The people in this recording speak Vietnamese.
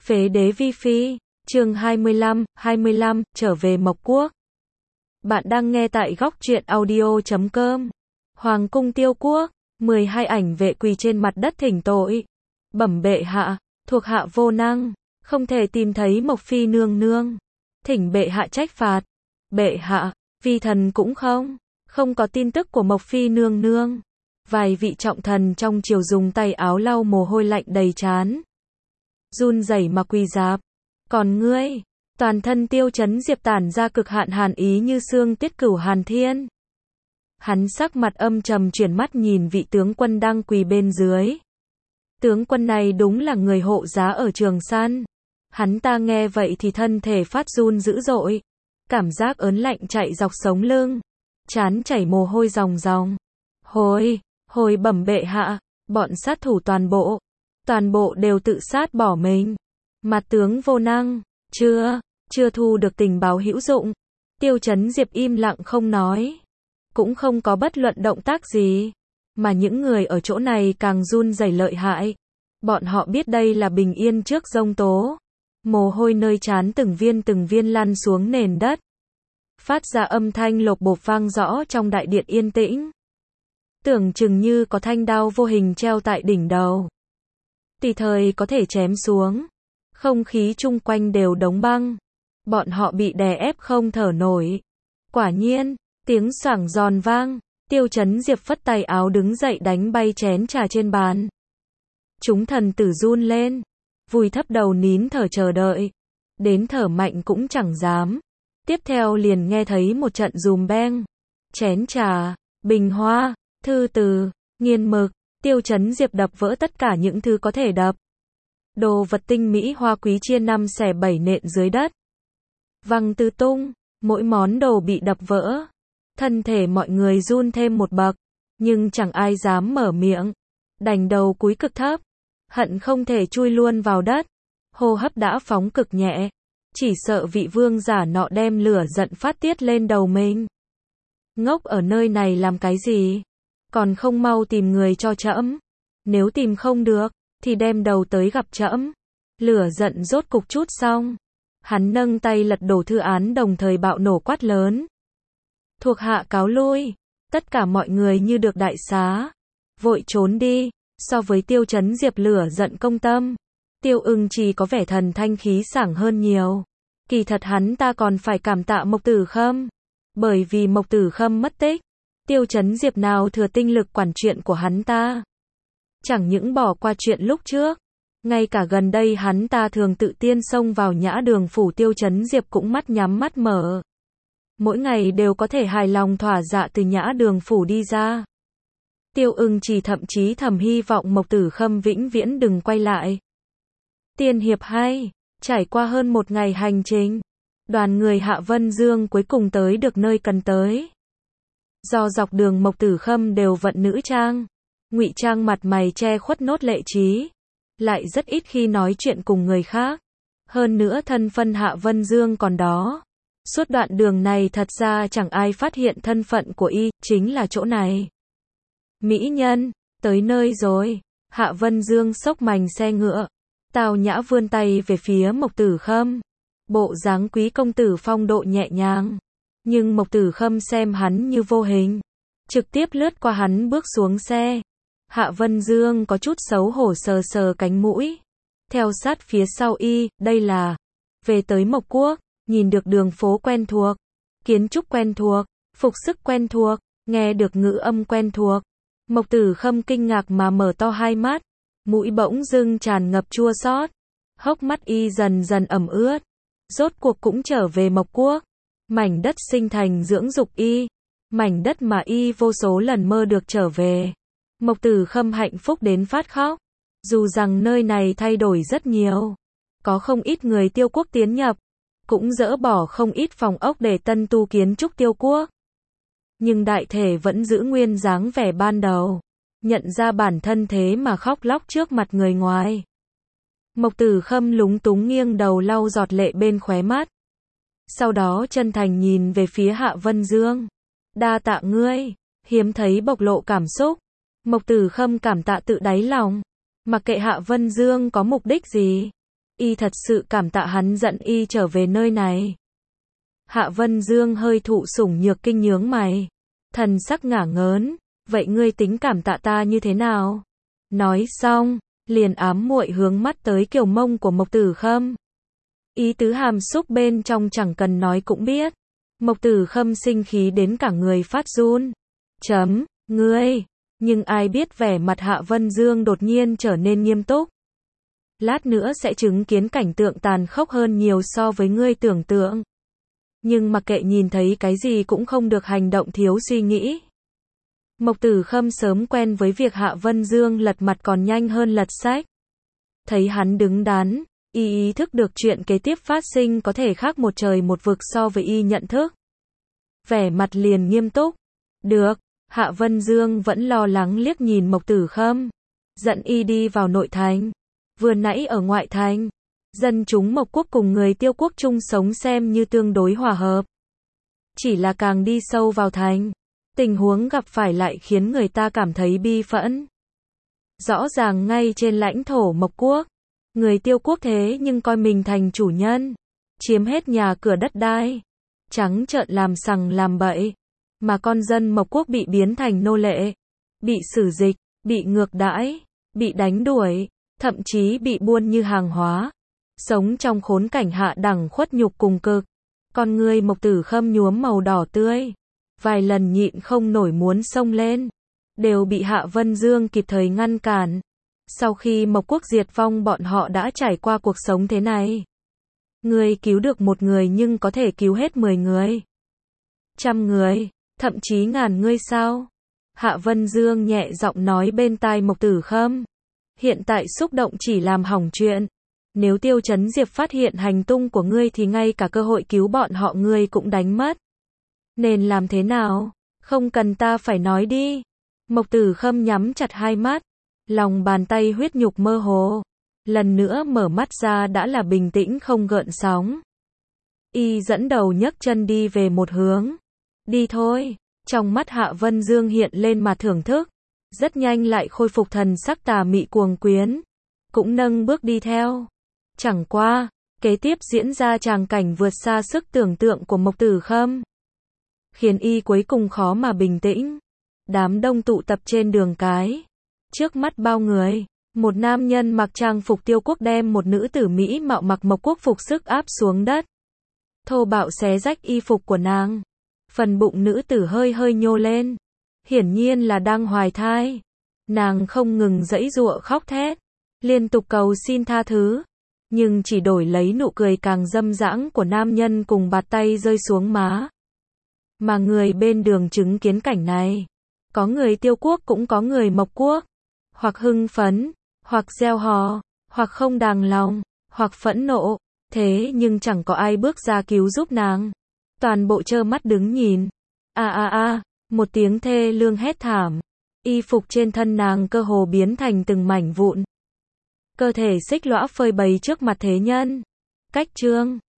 Phế đế vi phi, chương 25, trở về Mộc Quốc. Bạn đang nghe tại góc truyện audio.com. Hoàng cung Tiêu Quốc, 12 ảnh vệ quỳ trên mặt đất thỉnh tội. Bẩm bệ hạ, thuộc hạ vô năng, không thể tìm thấy Mộc Phi nương nương. Thỉnh bệ hạ trách phạt. Bệ hạ, vi thần cũng không có tin tức của Mộc Phi nương nương. Vài vị trọng thần trong triều dùng tay áo lau mồ hôi lạnh đầy trán, run rẩy mà quỳ rạp. Còn ngươi? Toàn thân Tiêu Chấn Diệp tản ra cực hạn hàn ý như xương tiết cửu hàn thiên. Hắn sắc mặt âm trầm chuyển mắt nhìn vị tướng quân đang quỳ bên dưới. Tướng quân này đúng là người hộ giá ở Trường San. Hắn ta nghe vậy thì thân thể phát run dữ dội. Cảm giác ớn lạnh chạy dọc sống lưng. Trán chảy mồ hôi ròng ròng. Hồi bẩm bệ hạ, bọn sát thủ toàn bộ đều tự sát bỏ mình. Mặt tướng vô năng, chưa thu được tình báo hữu dụng. Tiêu Chấn Diệp im lặng không nói, cũng không có bất luận động tác gì, mà những người ở chỗ này càng run rẩy lợi hại. Bọn họ biết đây là bình yên trước giông tố. Mồ hôi nơi trán từng viên lăn xuống nền đất, phát ra âm thanh lộp bộp vang rõ trong đại điện yên tĩnh. Tưởng chừng như có thanh đao vô hình treo tại đỉnh đầu, tùy thời có thể chém xuống. Không khí chung quanh đều đóng băng. Bọn họ bị đè ép không thở nổi. Quả nhiên, tiếng xoảng giòn vang. Tiêu Chấn Diệp phất tay áo đứng dậy đánh bay chén trà trên bàn. Chúng thần tử run lên, vùi thấp đầu nín thở chờ đợi. Đến thở mạnh cũng chẳng dám. Tiếp theo liền nghe thấy một trận dùm beng. Chén trà, bình hoa, thư từ, nghiên mực. Tiêu Chấn Diệp đập vỡ tất cả những thứ có thể đập. Đồ vật tinh mỹ hoa quý chia 5 xẻ 7 nện dưới đất. Văng tứ tung, mỗi món đồ bị đập vỡ. Thân thể mọi người run thêm một bậc, nhưng chẳng ai dám mở miệng. Đành đầu cúi cực thấp, hận không thể chui luôn vào đất. Hô hấp đã phóng cực nhẹ, chỉ sợ vị vương giả nọ đem lửa giận phát tiết lên đầu mình. Ngốc ở nơi này làm cái gì? Còn không mau tìm người cho trẫm. Nếu tìm không được thì đem đầu tới gặp trẫm. Lửa giận rốt cục chút xong, hắn nâng tay lật đổ thư án đồng thời bạo nổ quát lớn. Thuộc hạ cáo lui. Tất cả mọi người như được đại xá, vội trốn đi. So với Tiêu Chấn Diệp lửa giận công tâm, Tiêu Ưng Trì có vẻ thần thanh khí sảng hơn nhiều. Kỳ thật hắn ta còn phải cảm tạ Mộc Tử Khâm. Bởi vì Mộc Tử Khâm mất tích, Tiêu Chấn Diệp nào thừa tinh lực quản chuyện của hắn ta. Chẳng những bỏ qua chuyện lúc trước, ngay cả gần đây hắn ta thường tự tiên xông vào Nhã Đường phủ Tiêu Chấn Diệp cũng mắt nhắm mắt mở. Mỗi ngày đều có thể hài lòng thỏa dạ từ Nhã Đường phủ đi ra. Tiêu Ưng Trì thậm chí thầm hy vọng Mộc Tử Khâm vĩnh viễn đừng quay lại. Tiên hiệp hay, trải qua hơn một ngày hành trình, đoàn người Hạ Vân Dương cuối cùng tới được nơi cần tới. Do dọc đường Mộc Tử Khâm đều vận nữ trang, ngụy trang mặt mày che khuất nốt lệ trí, lại rất ít khi nói chuyện cùng người khác. Hơn nữa thân phân Hạ Vân Dương còn đó. Suốt đoạn đường này thật ra chẳng ai phát hiện thân phận của y, chính là chỗ này. Mỹ nhân, tới nơi rồi. Hạ Vân Dương xốc mành xe ngựa, tao nhã vươn tay về phía Mộc Tử Khâm. Bộ dáng quý công tử phong độ nhẹ nhàng. Nhưng Mộc Tử Khâm xem hắn như vô hình, trực tiếp lướt qua hắn bước xuống xe. Hạ Vân Dương có chút xấu hổ sờ sờ cánh mũi, theo sát phía sau y. Đây là về tới Mộc Quốc, nhìn được đường phố quen thuộc, kiến trúc quen thuộc, phục sức quen thuộc, nghe được ngữ âm quen thuộc. Mộc Tử Khâm kinh ngạc mà mở to hai mắt, mũi bỗng dưng tràn ngập chua xót, hốc mắt y dần dần ẩm ướt. Rốt cuộc cũng trở về Mộc Quốc, mảnh đất sinh thành dưỡng dục y, mảnh đất mà y vô số lần mơ được trở về. Mộc Tử Khâm hạnh phúc đến phát khóc. Dù rằng nơi này thay đổi rất nhiều, có không ít người Tiêu Quốc tiến nhập, cũng dỡ bỏ không ít phòng ốc để tân tu kiến trúc Tiêu Quốc. Nhưng đại thể vẫn giữ nguyên dáng vẻ ban đầu. Nhận ra bản thân thế mà khóc lóc trước mặt người ngoài. Mộc Tử Khâm lúng túng nghiêng đầu lau giọt lệ bên khóe mắt. Sau đó chân thành nhìn về phía Hạ Vân Dương. Đa tạ ngươi, hiếm thấy bộc lộ cảm xúc. Mộc Tử Khâm cảm tạ tự đáy lòng. Mặc kệ Hạ Vân Dương có mục đích gì, Y thật sự cảm tạ hắn dẫn y trở về nơi này. Hạ Vân Dương hơi thụ sủng nhược kinh nhướng mày. Thần sắc ngả ngớn. Vậy ngươi tính cảm tạ ta như thế nào? Nói xong, liền ám muội hướng mắt tới kiểu mông của Mộc Tử Khâm. Ý tứ hàm xúc bên trong chẳng cần nói cũng biết. Mộc Tử Khâm sinh khí đến cả người phát run. Ngươi. Nhưng ai biết vẻ mặt Hạ Vân Dương đột nhiên trở nên nghiêm túc. Lát nữa sẽ chứng kiến cảnh tượng tàn khốc hơn nhiều so với ngươi tưởng tượng. Nhưng mặc kệ nhìn thấy cái gì cũng không được hành động thiếu suy nghĩ. Mộc Tử Khâm sớm quen với việc Hạ Vân Dương lật mặt còn nhanh hơn lật sách. Thấy hắn đứng đắn, y ý thức được chuyện kế tiếp phát sinh có thể khác một trời một vực so với y nhận thức. Vẻ mặt liền nghiêm túc. Được, Hạ Vân Dương vẫn lo lắng liếc nhìn Mộc Tử Khâm. Dẫn y đi vào nội thành. Vừa nãy ở ngoại thành, dân chúng Mộc Quốc cùng người Tiêu Quốc chung sống xem như tương đối hòa hợp. Chỉ là càng đi sâu vào thành, tình huống gặp phải lại khiến người ta cảm thấy bi phẫn. Rõ ràng ngay trên lãnh thổ Mộc Quốc, người Tiêu Quốc thế nhưng coi mình thành chủ nhân, chiếm hết nhà cửa đất đai, trắng trợn làm sằng làm bậy, mà con dân Mộc Quốc bị biến thành nô lệ, bị xử dịch, bị ngược đãi, bị đánh đuổi, thậm chí bị buôn như hàng hóa, sống trong khốn cảnh hạ đẳng khuất nhục cùng cực. Con người Mộc Tử Khâm nhuốm màu đỏ tươi, vài lần nhịn không nổi muốn xông lên, đều bị Hạ Vân Dương kịp thời ngăn cản. Sau khi Mộc Quốc diệt vong bọn họ đã trải qua cuộc sống thế này. Ngươi cứu được một người nhưng có thể cứu hết 10 người, 100 người, thậm chí ngàn người sao? Hạ Vân Dương nhẹ giọng nói bên tai Mộc Tử Khâm. Hiện tại xúc động chỉ làm hỏng chuyện. Nếu Tiêu Chấn Diệp phát hiện hành tung của ngươi thì ngay cả cơ hội cứu bọn họ ngươi cũng đánh mất. Nên làm thế nào? Không cần ta phải nói đi. Mộc Tử Khâm nhắm chặt hai mắt. Lòng bàn tay huyết nhục mơ hồ. Lần nữa mở mắt ra đã là bình tĩnh không gợn sóng. Y dẫn đầu nhấc chân đi về một hướng. Đi thôi. Trong mắt Hạ Vân Dương hiện lên mà thưởng thức. Rất nhanh lại khôi phục thần sắc tà mị cuồng quyến. Cũng nâng bước đi theo. Chẳng qua, kế tiếp diễn ra tràng cảnh vượt xa sức tưởng tượng của Mộc Tử Khâm. Khiến y cuối cùng khó mà bình tĩnh. Đám đông tụ tập trên đường cái. Trước mắt bao người, một nam nhân mặc trang phục Tiêu Quốc đem một nữ tử Mỹ mạo mặc Mộc Quốc phục sức áp xuống đất. Thô bạo xé rách y phục của nàng. Phần bụng nữ tử hơi hơi nhô lên. Hiển nhiên là đang hoài thai. Nàng không ngừng giãy giụa khóc thét, liên tục cầu xin tha thứ. Nhưng chỉ đổi lấy nụ cười càng dâm dãng của nam nhân cùng bạt tay rơi xuống má. Mà người bên đường chứng kiến cảnh này, có người Tiêu Quốc cũng có người Mộc Quốc, hoặc hưng phấn, hoặc reo hò, hoặc không đàng lòng, hoặc phẫn nộ, thế nhưng chẳng có ai bước ra cứu giúp nàng. Toàn bộ trơ mắt đứng nhìn. Một tiếng thê lương hét thảm. Y phục trên thân nàng cơ hồ biến thành từng mảnh vụn. Cơ thể xích lõa phơi bày trước mặt thế nhân. Cách chương